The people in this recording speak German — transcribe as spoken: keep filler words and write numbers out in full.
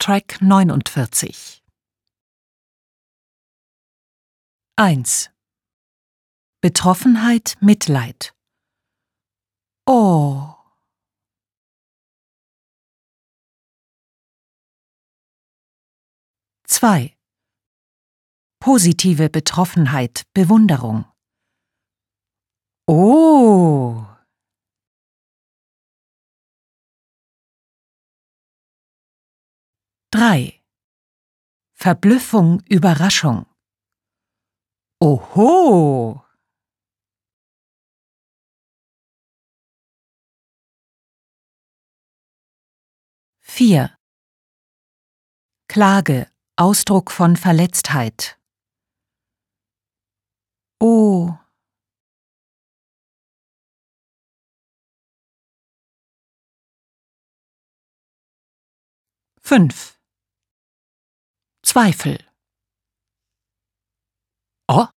Track neunundvierzig. eins. Betroffenheit, Mitleid. Oh. zwei. Positive Betroffenheit, Bewunderung. Oh. drei. Verblüffung, Überraschung. Oho. vier. Klage, Ausdruck von Verletztheit. Oh. fünf. Zweifel. Oh.